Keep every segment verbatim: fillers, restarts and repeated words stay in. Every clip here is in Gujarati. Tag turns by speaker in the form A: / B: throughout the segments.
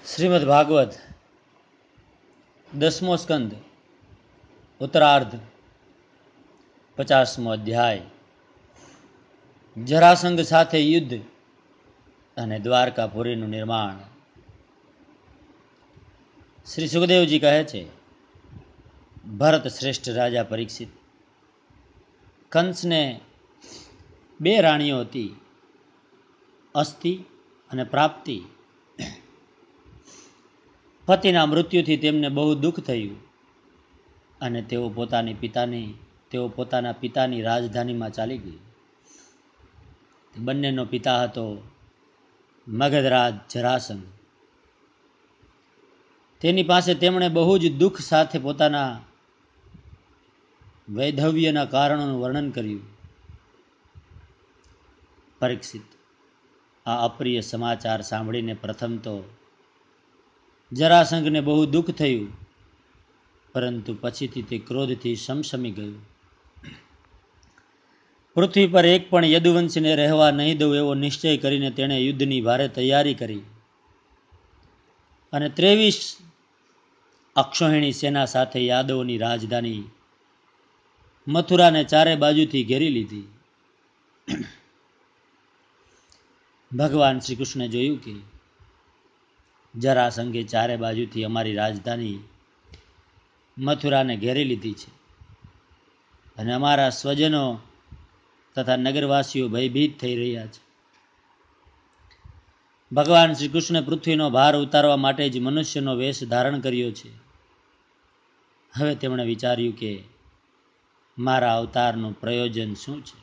A: શ્રીમદ ભાગવત દસમો સ્કંદ ઉત્તરાર્ધ પચાસમો અધ્યાય જરાસંઘ સાથે યુદ્ધ અને દ્વારકાપુરીનું નિર્માણ. શ્રી સુખદેવજી કહે છે, ભરત શ્રેષ્ઠ રાજા પરીક્ષિત, કંસને બે રાણીઓ હતી, અસ્તિ અને પ્રાપ્તિ. પતિના મૃત્યુથી તેમને બહુ દુઃખ થયું અને તેઓ પોતાની પિતાની તેઓ પોતાના પિતાની રાજધાનીમાં ચાલી ગઈ. બંનેનો પિતા હતો મગધરાજ જરાસંઘ. તેની પાસે તેમણે બહુ જ દુઃખ સાથે પોતાના વૈધવ્યના કારણોનું વર્ણન કર્યું. પરીક્ષિત, આ અપ્રિય સમાચાર સાંભળીને પ્રથમ તો જરાસંઘને બહુ દુઃખ થયું, પરંતુ પછીથી તે ક્રોધથી સમસમી ગયું. પૃથ્વી પર એક પણ યદુવંશીને રહેવા નહીં દઉં એવો નિશ્ચય કરીને તેણે યુદ્ધની ભારે તૈયારી કરી અને ત્રેવીસ અક્ષોહિણી સેના સાથે યાદવોની રાજધાની મથુરાને ચારે બાજુથી ઘેરી લીધી. ભગવાન શ્રી કૃષ્ણે જોયું કે જરાસંઘે ચારે બાજુથી અમારી રાજધાની મથુરાને ઘેરી લીધી છે અને અમારા સ્વજનો તથા નગરવાસીઓ ભયભીત થઈ રહ્યા છે. ભગવાન શ્રી કૃષ્ણે પૃથ્વીનો ભાર ઉતારવા માટે જ મનુષ્યનો વેશ ધારણ કર્યો છે. હવે તેમણે વિચાર્યું કે મારા અવતારનું પ્રયોજન શું છે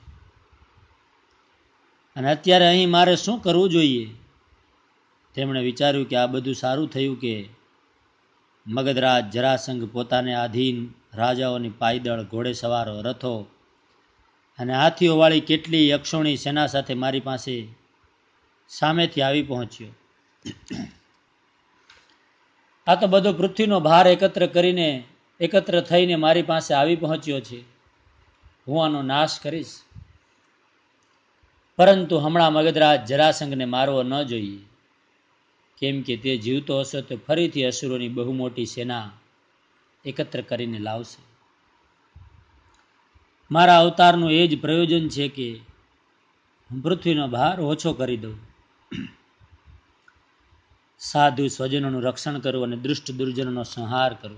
A: અને અત્યારે અહીં મારે શું કરવું જોઈએ. તેમણે વિચાર્યું કે આ બધું સારું થયું કે મગધરાજ જરાસંઘ પોતાને આધીન રાજાઓની પાયદળ, ઘોડેસવારો, રથો અને હાથીઓવાળી કેટલી અક્ષોણી સેના સાથે મારી પાસે સામેથી આવી પહોંચ્યો. આ તો બધો પૃથ્વીનો ભાર એકત્ર કરીને એકત્ર થઈને મારી પાસે આવી પહોંચ્યો છે. હું આનો નાશ કરીશ, પરંતુ હમણાં મગધરાજ જરાસંઘને મારવો ન જોઈએ, કેમ કે તે જીવતો હશે તો ફરીથી અસુરોની બહુ મોટી સેના એકત્ર કરીને લાવશે. મારા અવતારનું એ જ પ્રયોજન છે કે હું પૃથ્વીનો ભાર ઓછો કરી દઉં, સાધુ સ્વજનોનું રક્ષણ કરું અને દુષ્ટ દુર્જનોનો સંહાર કરું.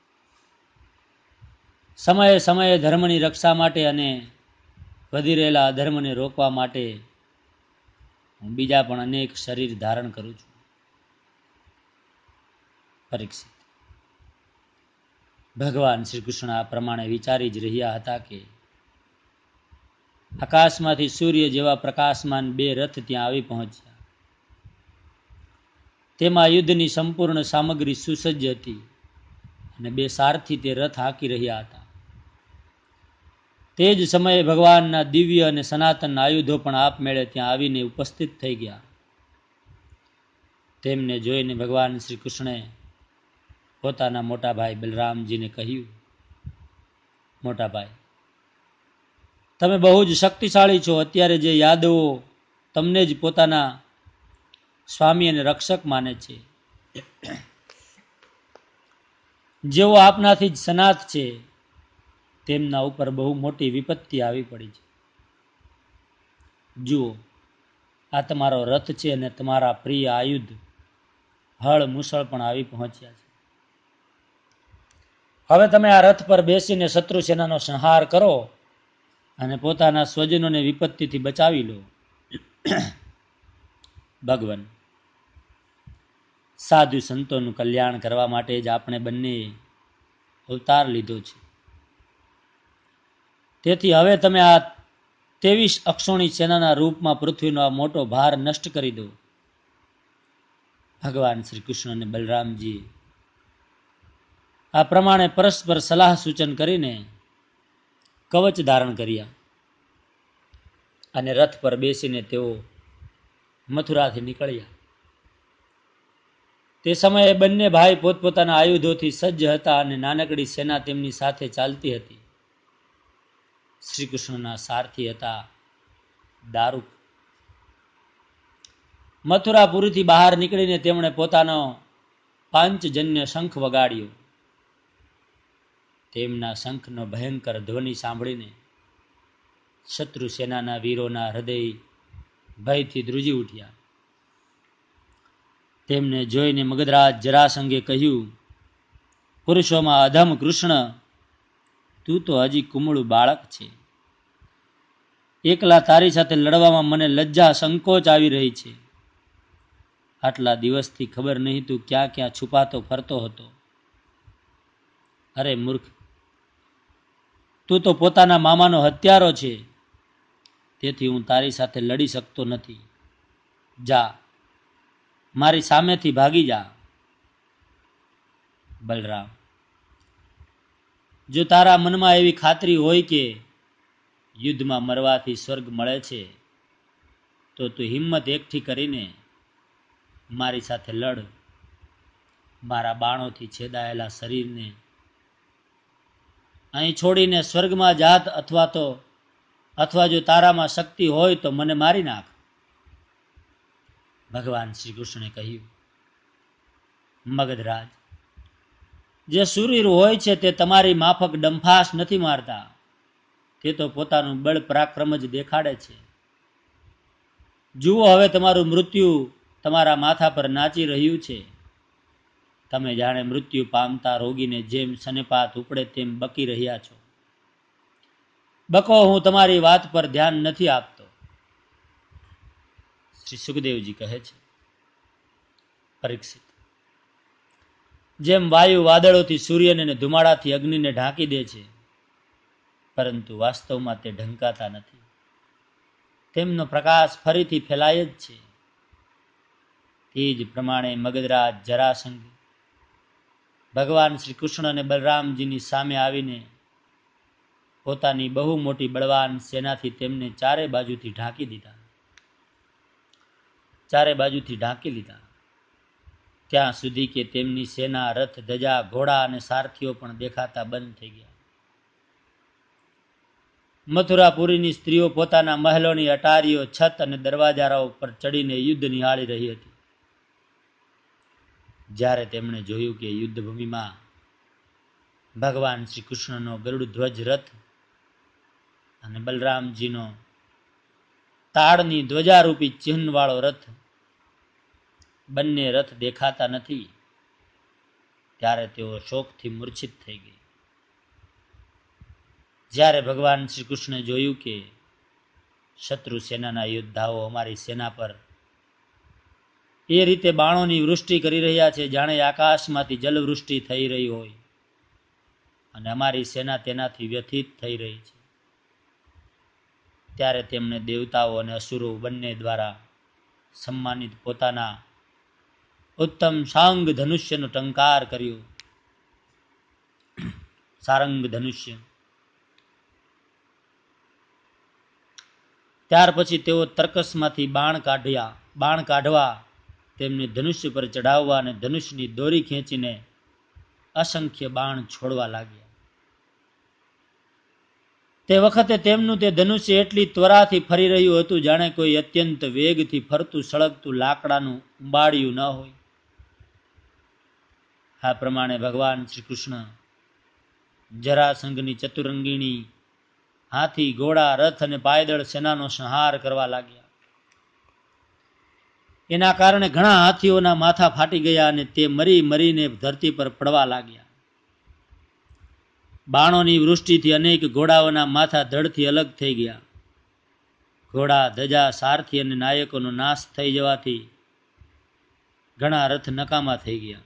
A: સમયે સમયે ધર્મની રક્ષા માટે અને વધી રહેલા અધર્મને રોકવા માટે હું બીજા પણ અનેક શરીર ધારણ કરું છું. પરીક્ષિત, ભગવાન શ્રી કૃષ્ણ આ પ્રમાણે વિચારી જ રહ્યા હતા કે આકાશમાંથી સૂર્ય જેવા પ્રકાશમાન બે રથ ત્યાં આવી પહોંચ્યા. તેમાં યુદ્ધની સંપૂર્ણ સામગ્રી સુસજ્જ હતી અને બે સારથી તે રથ હાંકી રહ્યા હતા. તે જ સમયે ભગવાનના દિવ્ય અને સનાતન આયુધો પણ આપમેળે ત્યાં આવીને ઉપસ્થિત થઈ ગયા. તેમને જોઈને ભગવાન શ્રી કૃષ્ણે પોતાના મોટા ભાઈ બલરામજીને કહ્યું, મોટા ભાઈ, તમે બહુ જ શક્તિશાળી છો. અત્યારે જે યાદવો તમને જ પોતાના સ્વામી અને રક્ષક માને છે, જેઓ આપનાથી જ સનાથ છે, તેમના ઉપર બહુ મોટી વિપત્તિ આવી પડી છે. જુઓ, આ તમારો રથ છે અને તમારા પ્રિય આયુધ હળ મુસળ પણ આવી પહોંચ્યા છે. હવે તમે આ રથ પર બેસીને શત્રુ સેનાનો સંહાર કરો અને પોતાના સ્વજનોને વિપત્તિથી બચાવી લો. ભગવાન, સાધુ સંતોનું કલ્યાણ કરવા માટે જ આપણે બંને અવતાર લીધો છે. તેથી હવે તમે આ ત્રેવીસ અક્ષોણી સેનાના રૂપમાં પૃથ્વીનો આ મોટો ભાર નષ્ટ કરી દો. ભગવાન શ્રી કૃષ્ણ અને બલરામજી આ પ્રમાણે પરસ્પર સલાહ સૂચન કરીને કવચ ધારણ કર્યા અને રથ પર બેસીને તેઓ મથુરાથી નીકળ્યા. તે સમયે બંને ભાઈ પોતપોતાના આયુધોથી સજ્જ હતા અને નાનકડી સેના તેમની સાથે ચાલતી હતી. શ્રી કૃષ્ણના સારથી હતા દારૂક. મથુરાપુરીથી બહાર નીકળીને તેમણે પોતાનો પાંચજન્ય શંખ વગાડ્યો. તેમના શંખનો ભયંકર ધ્વનિ સાંભળીને શત્રુ સેનાના વીરોના હૃદય ભયથી ધ્રુજી ઉઠ્યા. તેમને જોઈને મગધરાજ જરાસંઘે કહ્યું, પુરુષોમાં અધમ કૃષ્ણ, તું તો હજી કુમળું બાળક છે. એકલા તારી સાથે લડવામાં મને લજ્જા સંકોચ આવી રહી છે. આટલા દિવસથી ખબર નહીં તું ક્યાં ક્યાં છુપાતો ફરતો હતો. અરે મૂર્ખ, તું તો પોતાના મામાનો હત્યારો છે. તેથી હું તારી સાથે લડી શકતો નથી. જા, મારી સામેથી ભાગી જા. બલરામ, જો તારા મનમાં એવી ખાતરી હોય કે યુદ્ધમાં મરવાથી સ્વર્ગ મળે છે, તો તું હિંમત એકઠી કરીને મારી સાથે લડ. મારા બાણોથી છેદાયેલા શરીરને અહીં છોડીને સ્વર્ગમાં જાત, અથવા તો અથવા જો તારામાં શક્તિ હોય તો મને મારી નાખ. ભગવાન શ્રી કૃષ્ણે કહ્યું, મગધરાજ, જે શૂરવીર હોય છે તે તમારી માફક ડંફાસ નથી મારતા. તે તો પોતાનું બળ પરાક્રમ જ દેખાડે છે. જુઓ, હવે તમારું મૃત્યુ તમારા માથા પર નાચી રહ્યું છે. તમે જાણે મૃત્યુ પામતા રોગીને જેમ સનેપાત ઉપડે તેમ બકી રહ્યા છો. બકો, હું તમારી વાત પર ધ્યાન નથી આપતો. શ્રી સુખદેવજી કહે છે, પરીક્ષિત, જેમ વાયુ વાદળોથી સૂર્યને અને ધુમાડાથી અગ્નિને ઢાંકી દે છે, પરંતુ વાસ્તવમાં તે ઢંકાતા નથી, તેમનો પ્રકાશ ફરીથી ફેલાય જ છે. તે જ પ્રમાણે મગધરાજ જરાસંઘ ભગવાન શ્રી કૃષ્ણ અને બલરામજીની સામે આવીને પોતાની બહુ મોટી બળવાન સેનાથી તેમને ચારે બાજુથી ઢાંકી દીધા ચારે બાજુથી ઢાંકી લીધા ત્યાં સુધી કે તેમની સેના, રથ, ધજા, ઘોડા અને સારથીઓ પણ દેખાતા બંધ થઈ ગયા. મથુરાપુરીની સ્ત્રીઓ પોતાના મહેલોની અટારીઓ, છત અને દરવાજાઓ પર ચડીને યુદ્ધ નિહાળી રહી હતી. જ્યારે તેમણે જોયું કે યુદ્ધભૂમિમાં ભગવાન શ્રી કૃષ્ણનો ગરુડ ધ્વજ રથ અને બલરામજીનો તાડની ધ્વજારૂપી ચિહ્નવાળો રથ, બંને રથ દેખાતા નથી, ત્યારે તેઓ શોકથી મૂર્છિત થઈ ગઈ. જ્યારે ભગવાન શ્રી કૃષ્ણે જોયું કે શત્રુ સેનાના યોદ્ધાઓ અમારી સેના પર એ રીતે બાણોની વૃષ્ટિ કરી રહ્યા છે જાણે આકાશમાંથી જલવૃષ્ટિ થઈ રહી હોય, અને અમારી સેના તેનાથી વ્યથિત થઈ રહી છે, ત્યારે તેમણે દેવતાઓ અને અસુરો બંને દ્વારા સન્માનિત પોતાના ઉત્તમ સાંગ ધનુષ્યનો ટંકાર કર્યો. સારંગ ધનુષ્ય. ત્યાર પછી તેઓ તર્કસમાંથી બાણ કાઢ્યા બાણ કાઢવા તેમને ધનુષ્ય પર ચઢાવવા અને ધનુષ્યની દોરી ખેંચીને અસંખ્ય બાણ છોડવા લાગ્યા. તે વખતે તેમનું તે ધનુષ્ય એટલી ત્વરાથી ફરી રહ્યું હતું જાણે કોઈ અત્યંત વેગથી ફરતું સળગતું લાકડાનું ઉંબાડિયું ન હોય. આ પ્રમાણે ભગવાન શ્રી કૃષ્ણ જરાસંઘની ચતુરંગીણી હાથી, ઘોડા, રથ અને પાયદળ સેનાનો સંહાર કરવા લાગ્યા. એના કારણે ઘણા હાથીઓના માથા ફાટી ગયા અને તે મરી મરીને ધરતી પર પડવા લાગ્યા. બાણોની વૃષ્ટિથી અનેક ઘોડાઓના માથા ધડથી અલગ થઈ ગયા. ઘોડા, ધજા, સારથી અને નાયકોનો નાશ થઈ જવાથી ઘણા રથ નકામા થઈ ગયા.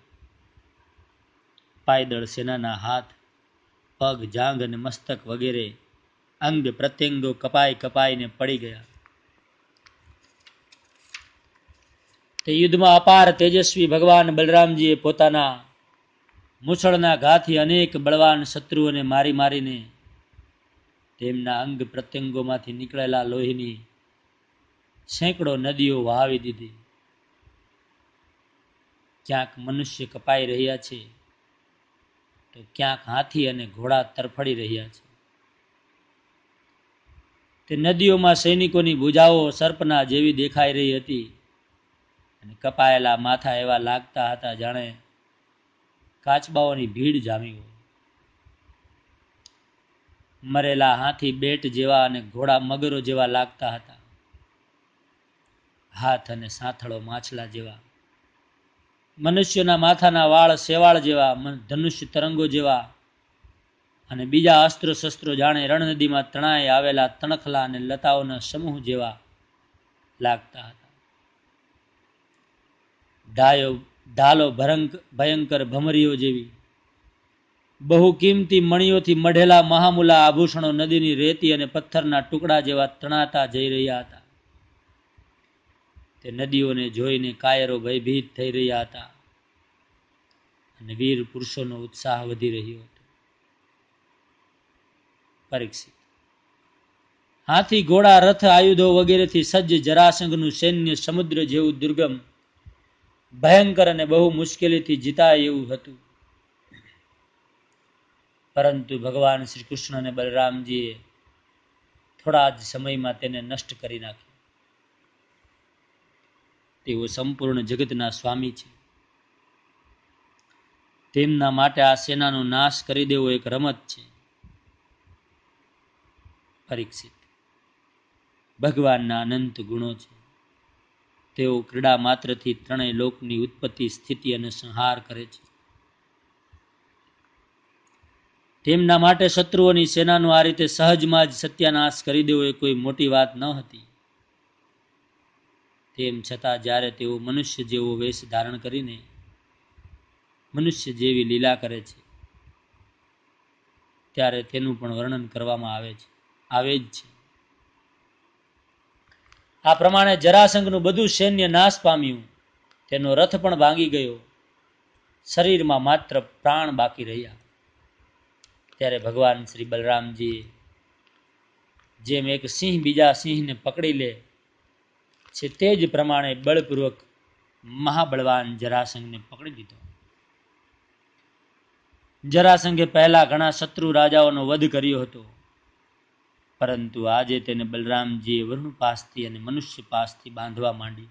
A: પાયદળ સેનાના હાથ, પગ, જાંઘ અને મસ્તક વગેરે અંગ પ્રત્યંગો કપાઈ કપાઈને પડી ગયા. તે યુદ્ધમાં અપાર તેજસ્વી ભગવાન બલરામજીએ પોતાના મૂછળના ઘાથી અનેક બળવાન શત્રુઓને મારી મારીને તેમના અંગ પ્રત્યંગોમાંથી નીકળેલા લોહીની સેંકડો નદીઓ વહાવી દીધી. ક્યાંક મનુષ્ય કપાઈ રહ્યા છે તો ક્યાંક હાથી અને ઘોડા તરફડી રહ્યા છે. તે નદીઓમાં સૈનિકોની ભુજાઓ સર્પના જેવી દેખાઈ રહી હતી અને કપાયેલા માથા એવા લાગતા હતા જાણે કાચબાઓની ભીડ જામી હોય. મરેલા હાથી બેટ જેવા અને ઘોડા મગરો જેવા લાગતા હતા. હાથ અને સાંથળો માછલા જેવા, મનુષ્યના માથાના વાળ શેવાળ જેવા, ધનુષ્ય તરંગો જેવા અને બીજા અસ્ત્રો શસ્ત્રો જાણે રણનદીમાં તણાઈ આવેલા તણખલા અને લતાઓના સમૂહ જેવા લાગતા હતા. ડાયો ઢાલો ભરંક ભયંકર ભમરીઓ જેવી, બહુ કિંમતી મણીઓથી મઢેલા મહામૂલા આભૂષણો નદીની રેતી અને પથ્થરના ટુકડા જેવા તણાતા જઈ રહ્યા હતા. તે નદીઓને જોઈને કાયરો ભયભીત થઈ રહ્યા હતા અને વીર પુરુષોનો ઉત્સાહ વધી રહ્યો હતો. પરીક્ષિત. હાથી, ઘોડા, રથ, આયુધો વગેરેથી સજ્જ જરાસંઘનું સૈન્ય સમુદ્ર જેવું દુર્ગમ, ભયંકર અને બહુ મુશ્કેલીથી જીતાય એવું હતું. પરંતુ ભગવાન શ્રી કૃષ્ણ અને બલરામજીએ થોડા જ સમયમાં તેને નષ્ટ કરી નાખ્યો. તેઓ સંપૂર્ણ જગતના સ્વામી છે. તેમના માટે આ સેનાનો નાશ કરી દેવો એક રમત છે. પરીક્ષિત. ભગવાનના અનંત ગુણો છે. તેઓ ક્રીડા માત્રથી ત્રણેય લોકની ઉત્પત્તિ, સ્થિતિ અને સંહાર કરે છે. તેમના માટે શત્રુઓની સેનાનો આ રીતે સહજમાં જ સત્યાનાશ કરી દેવો એ કોઈ મોટી વાત ન હતી. તેમ છતાં જ્યારે તેઓ મનુષ્ય જેવો વેશ ધારણ કરીને મનુષ્ય જેવી લીલા કરે છે, ત્યારે તેનું પણ વર્ણન કરવામાં આવે છે આવે જ છે. આ પ્રમાણે જરાસંઘનું બધું સૈન્ય નાશ પામ્યું. તેનો રથ પણ ભાંગી ગયો. શરીરમાં માત્ર પ્રાણ બાકી રહ્યા. ત્યારે ભગવાન શ્રી બલરામજીએ જેમ એક સિંહ બીજા સિંહને પકડી લે છે તે જ પ્રમાણે બળપૂર્વક મહાબળવાન જરાસંઘને પકડી લીધો. જરાસંઘે પહેલા ઘણા શત્રુ રાજાઓનો વધ કર્યો હતો, પરંતુ આજે તેને બલરામજીએ વરુણ પાસથી અને મનુષ્ય પાસથી બાંધવા માંડી.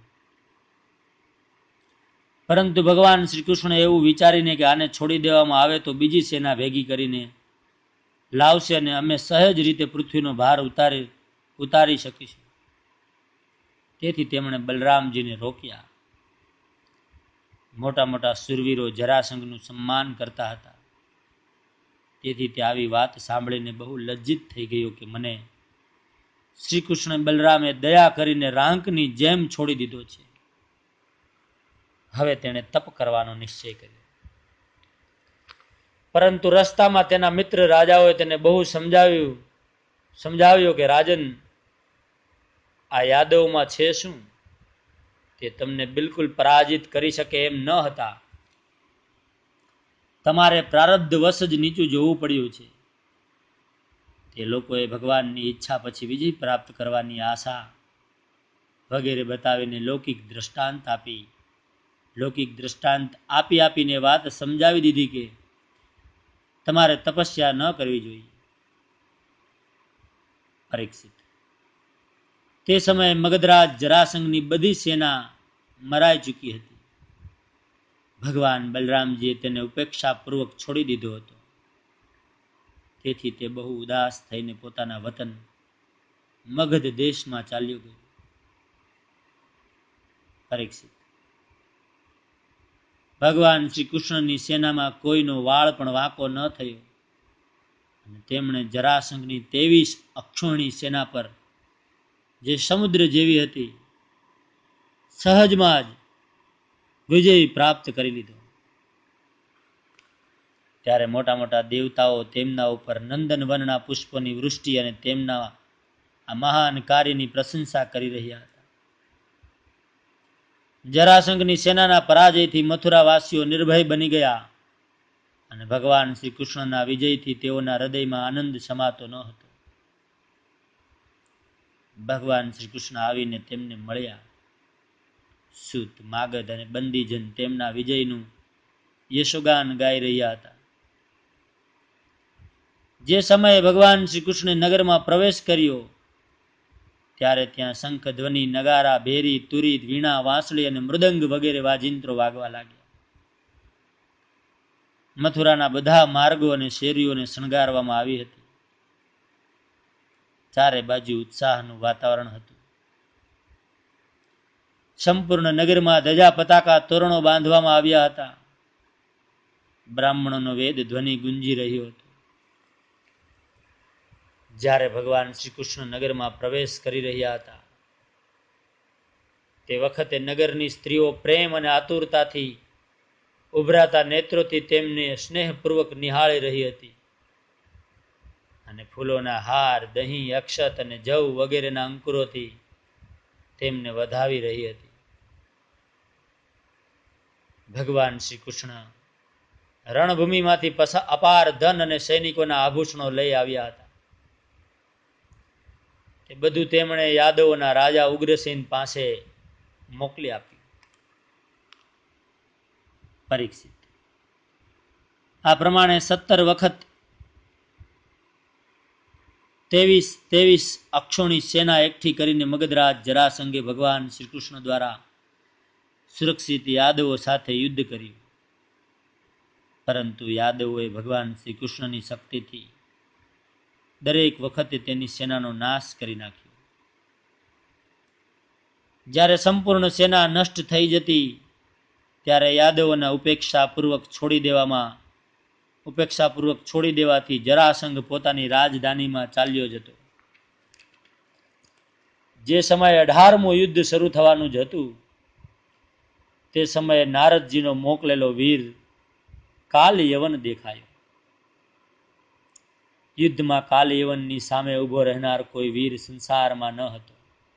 A: પરંતુ ભગવાન શ્રી કૃષ્ણ એવું વિચારીને કે આને છોડી દેવામાં આવે તો બીજી સેના ભેગી કરીને લાવશે અને અમે સહજ રીતે પૃથ્વીનો ભાર ઉતારી ઉતારી શકીશું. તેથી તેમણે બલરામજીને રોક્યા. મોટા મોટા સુરવીરો જરાસંઘનું સન્માન કરતા હતા. તેથી તે આવી વાત સાંભળીને બહુ લજ્જિત થઈ ગયો કે મને શ્રી કૃષ્ણ બલરામે દયા કરીને રાંકની જેમ છોડી દીધો છે. હવે તેણે તપ કરવાનો નિશ્ચય કર્યો. પરંતુ રસ્તામાં તેના મિત્ર રાજાઓએ તેને બહુ સમજાવ્યું સમજાવ્યો કે રાજન, આ યાદવમાં છે શું? તે તમને બિલકુલ પરાજિત કરી શકે એમ ન હતા. તમારે પ્રારબ્ધ વશ જ નીચું જોવું પડ્યું છે. તે લોકોએ ભગવાનની ઈચ્છા પછી વિજય પ્રાપ્ત કરવાની આશા વગેરે બતાવીને લૌકિક દ્રષ્ટાંત આપી લૌકિક દ્રષ્ટાંત આપી આપીને વાત સમજાવી દીધી કે તમારે તપસ્યા ન કરવી જોઈએ. પરીક્ષિત. તે સમયે મગધરાજ જરાસંઘની બધી સેના મરાઈ ચૂકી હતી. ભગવાન બલરામજીએ તેને ઉપેક્ષાપૂર્વક છોડી દીધો હતો. તેથી તે બહુ ઉદાસ થઈને પોતાના વતન મગધ દેશમાં ચાલ્યો ગયો. પરીક્ષિત. ભગવાન શ્રી કૃષ્ણની સેનામાં કોઈનો વાળ પણ વાંકો ન થયો અને તેમણે જરાસંઘની ત્રેવીસ અક્ષોહિણી સેના પર, જે સમુદ્ર જેવી હતી, સહજમાં જ વિજય પ્રાપ્ત કરી લીધો. ત્યારે મોટા મોટા દેવતાઓ તેમના ઉપર નંદનવનના પુષ્પોની વૃષ્ટિ અને તેમના આ મહાન કાર્યની પ્રશંસા કરી રહ્યા હતા. જરાસંઘની સેનાના પરાજયથી મથુરાવાસીઓ નિર્ભય બની ગયા અને ભગવાન શ્રી કૃષ્ણના વિજયથી તેઓના હૃદયમાં આનંદ સમાતો ન હતો. ભગવાન શ્રી કૃષ્ણ આવીને તેમને મળ્યા. સૂત, માગધ અને બંદીજન તેમના વિજયનું યશોગાન ગાઈ રહ્યા હતા. જે સમયે ભગવાન શ્રી કૃષ્ણે નગરમાં પ્રવેશ કર્યો ત્યારે ત્યાં શંખ, ધ્વનિ, નગારા, ભેરી, તુરી, વીણા, વાંસળી અને મૃદંગ વગેરે વાજિંત્રો વાગવા લાગ્યા. મથુરાના બધા માર્ગો અને શેરીઓને શણગારવામાં આવી હતી. ચારે બાજુ ઉત્સાહનું વાતાવરણ હતું. સંપૂર્ણ નગરમાં ધજા પતાકા તોરણો બાંધવામાં આવ્યા હતા. બ્રાહ્મણોનો વેદ ધ્વનિ ગુંજી રહ્યો હતો. જ્યારે ભગવાન શ્રી કૃષ્ણ નગરમાં પ્રવેશ કરી રહ્યા હતા તે વખતે નગરની સ્ત્રીઓ પ્રેમ અને આતુરતાથી ઉભરાતા નેત્રોથી તેમને સ્નેહપૂર્વક નિહાળી રહી હતી અને ફૂલોના હાર, દહીં, અક્ષત અને જવ વગેરેના અંકુરોથી તેમને વધાવી રહી હતી. ભગવાન શ્રી કૃષ્ણ રણભૂમિમાંથી અપાર ધન અને સૈનિકોના આભૂષણો લઈ આવ્યા હતા. તે બધું તેમણે યાદવોના રાજા ઉગ્રસેન પાસે મોકલી આપ્યું. પરીક્ષિત આ પ્રમાણે સત્તર વખત ત્રેવીસ ત્રેવીસ અક્ષોણી સેના એકઠી કરીને મગધરાજ જરાસંઘે ભગવાન શ્રી કૃષ્ણ દ્વારા સુરક્ષિત યાદવો સાથે યુદ્ધ કર્યું. પરંતુ યાદવોએ ભગવાન શ્રી કૃષ્ણની શક્તિથી દરેક વખતે તેની સેનાનો નાશ કરી નાખ્યો. જ્યારે સંપૂર્ણ સેના નષ્ટ થઈ જતી ત્યારે યાદવોના ઉપેક્ષાપૂર્વક છોડી દેવામાં ઉપેક્ષાપૂર્વક છોડી દેવાથી જરાસંઘ પોતાની રાજધાનીમાં ચાલ્યો જતો. જે સમયે અઢારમું યુદ્ધ શરૂ થવાનું જ હતું તે સમયે નારદજીનો મોકલેલો વીર કાલ યવન દેખાયો. યુદ્ધમાં કાલ યવનની સામે ઉભો રહેનાર કોઈ વીર સંસારમાં ન હતો.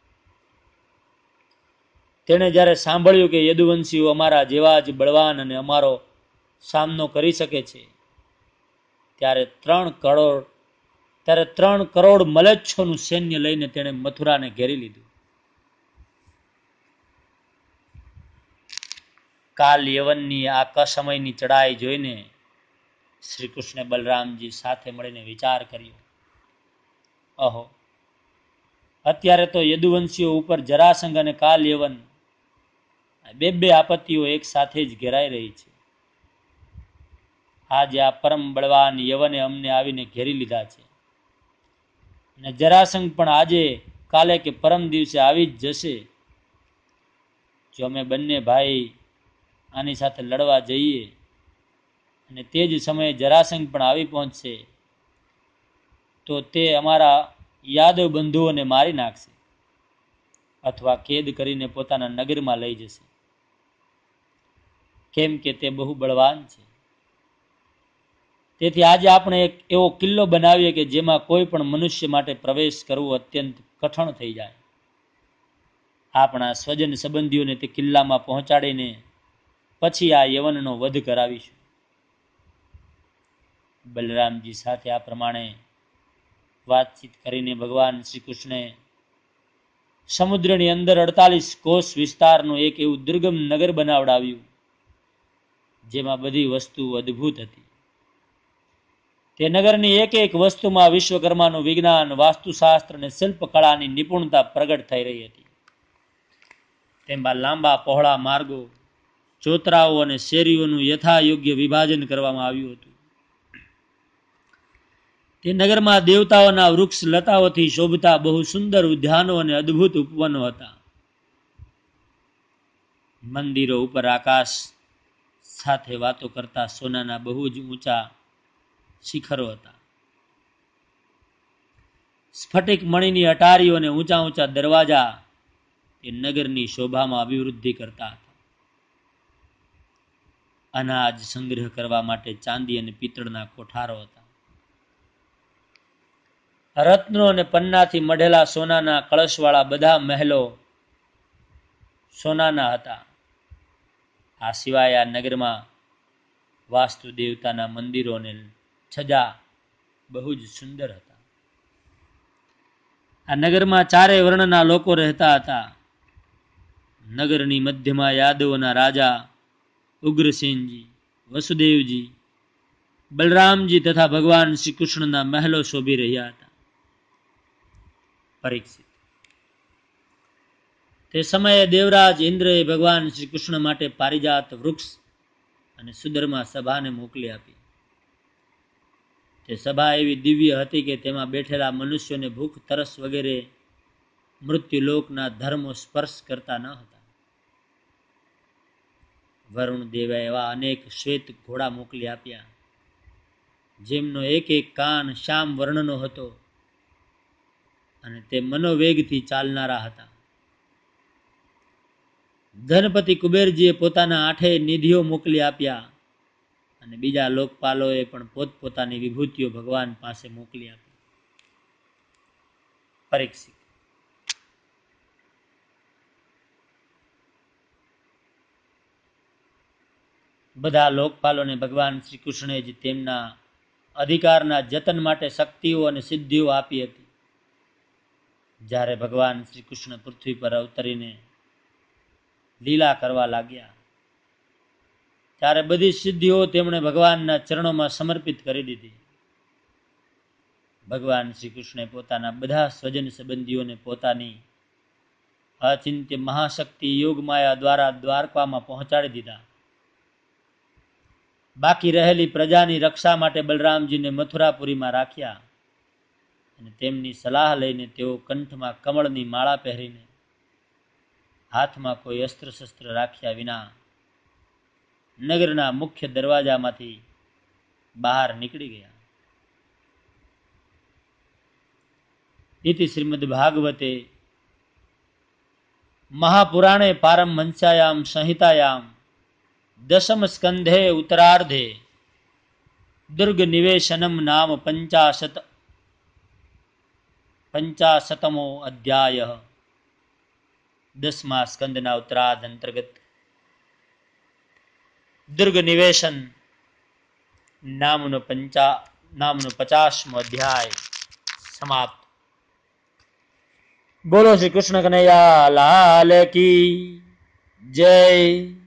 A: તેણે જ્યારે સાંભળ્યું કે યદુવંશીઓ અમારા જેવા જ બળવાન અને અમારો સામનો કરી શકે છે ત્યારે ત્રણ કરોડ ત્યારે ત્રણ કરોડ મલેચ્છોનું સૈન્ય લઈને તેણે મથુરાને ઘેરી લીધું. કાલ યવનની આ કસમયની ચડાઈ જોઈને શ્રી કૃષ્ણે બલરામજી સાથે મળીને વિચાર કર્યો, અહો, અત્યારે તો યદુવંશીઓ ઉપર જરાસંઘ અને કાલ યવન બે બે આપત્તિઓ એક સાથે જ ઘેરાઈ રહી છે. આજે આ પરમ બળવાન યવને અમને આવીને ઘેરી લીધા છે અને જરાસંઘ પણ આજે કાલે કે પરમ દિવસે આવી જ જશે. જો અમે બંને ભાઈ આની સાથે લડવા જઈએ અને તે જ સમયે જરાસંઘ પણ આવી પહોંચશે તો તે અમારા યાદવ બંધુઓને મારી નાખશે અથવા કેદ કરીને પોતાના નગરમાં લઈ જશે, કેમ કે તે બહુ બળવાન છે. તેથી આજે આપણે એક એવો કિલ્લો બનાવીએ કે જેમાં કોઈ પણ મનુષ્ય માટે પ્રવેશ કરવો અત્યંત કઠણ થઈ જાય. આપણા સ્વજન સંબંધીઓને તે કિલ્લામાં પહોંચાડીને પછી આ યવનનો વધ કરાવીશું. બલરામજી સાથે આ પ્રમાણે વાતચીત કરીને ભગવાન શ્રી કૃષ્ણે સમુદ્રની અંદર અડતાલીસ કોષ વિસ્તારનું એક એવું દુર્ગમ નગર બનાવડાવ્યું જેમાં બધી વસ્તુ અદ્ભુત હતી. તે નગરની એક એક વસ્તુમાં વિશ્વકર્માનું વિજ્ઞાન, વાસ્તુશાસ્ત્ર અને શિલ્પકળાની નિપુણતા પ્રગટ થઈ રહી હતી. તેમાં લાંબા પહોળા માર્ગો, ચોતરાઓ અને શેરીઓનું યથાયોગ્ય વિભાજન કરવામાં આવ્યું હતું. તે નગરમાં દેવતાઓના વૃક્ષ લતાઓથી શોભતા બહુ સુંદર ઉદ્યાનો અને અદ્ભુત ઉપવનો હતા. મંદિરો ઉપર આકાશ સાથે વાતો કરતા સોનાના બહુ જ ઊંચા શિખરો હતા. સ્ફટિક મણીની અટારીઓ અને ઊંચા ઊંચા દરવાજા તે નગરની શોભામાં અભિવૃદ્ધિ કરતા હતા. અનાજ સંગ્રહ કરવા માટે ચાંદી અને પિત્તળના કોઠારો હતા. રત્નો અને પન્નાથી મઢેલા સોનાના કળશવાળા બધા મહેલો સોનાના હતા. આ સિવાય આ નગરમાં વાસ્તુ દેવતાના મંદિરો અને છજા બહુ જ સુંદર હતા. આ નગરમાં ચારે વર્ણના લોકો રહેતા હતા. નગરની મધ્યમાં યાદવોના રાજા ઉગ્રસેનજી, વસુદેવજી, બલરામજી તથા ભગવાન શ્રી કૃષ્ણના મહેલો શોભી રહ્યા હતા. પરીક્ષિત તે સમયે દેવરાજ ઇન્દ્રએ ભગવાન શ્રી કૃષ્ણ માટે પારિજાત વૃક્ષ અને સુદર્મા સભાને મોકલી આપી. તે સભા એવી દિવ્ય હતી કે તેમાં બેઠેલા મનુષ્યોને ભૂખ તરસ વગેરે મૃત્યુલોકના ધર્મો સ્પર્શ કરતા ન હતા. વરુણ દેવે એવા અનેક શ્વેત ઘોડા મોકલી આપ્યા, જેમનો એક એક કાન શ્યામ વર્ણનો હતો અને તે મનોવેગથી ચાલનારા હતા. ધનપતિ કુબેરજીએ પોતાના આઠેય નિધિઓ મોકલી આપ્યા અને બીજા લોકપાલોએ પણ પોતપોતાની વિભૂતિઓ ભગવાન પાસે મોકલી આપી. પરીક્ષિત બધા લોકપાલોને ભગવાન શ્રી કૃષ્ણએ જ તેમના અધિકારના જતન માટે શક્તિઓ અને સિદ્ધિઓ આપી હતી. જ્યારે ભગવાન શ્રી કૃષ્ણ પૃથ્વી પર અવતરીને લીલા કરવા લાગ્યા, ત્યારે બધી સિદ્ધિઓ તેમણે ભગવાનના ચરણોમાં સમર્પિત કરી દીધી. ભગવાન શ્રી કૃષ્ણે પોતાના બધા સ્વજન સંબંધીઓને પોતાની અચિંત્ય મહાશક્તિ યોગમાયા દ્વારા દ્વારકામાં પહોંચાડી દીધા. બાકી રહેલી પ્રજાની રક્ષા માટે બલરામજીને મથુરાપુરીમાં રાખ્યા અને તેમની સલાહ લઈને તેઓ કંઠમાં કમળની માળા પહેરીને હાથમાં કોઈ અસ્ત્ર શસ્ત્ર રાખ્યા વિના નગરના મુખ્ય દરવાજામાંથી બહાર નીકળી ગયા. ઇતિ શ્રીમદ ભાગવતે મહાપુરાણે પારમહંસ્યાયામ સંહિતાયામ દશમ સ્કંધે ઉત્તરાર્ધે દુર્ગ નિવેશનમ નામ પંચાશત પંચાશતમો અધ્યાય. દસમા સ્કંદના ઉત્તરાર્ધ અંતર્ગત દુર્ગ નિવેશન નામનો પંચા નામનો પચાસમો અધ્યાય સમાપ્ત. બોલો શ્રી કૃષ્ણ કનૈયા લાલ કી જય.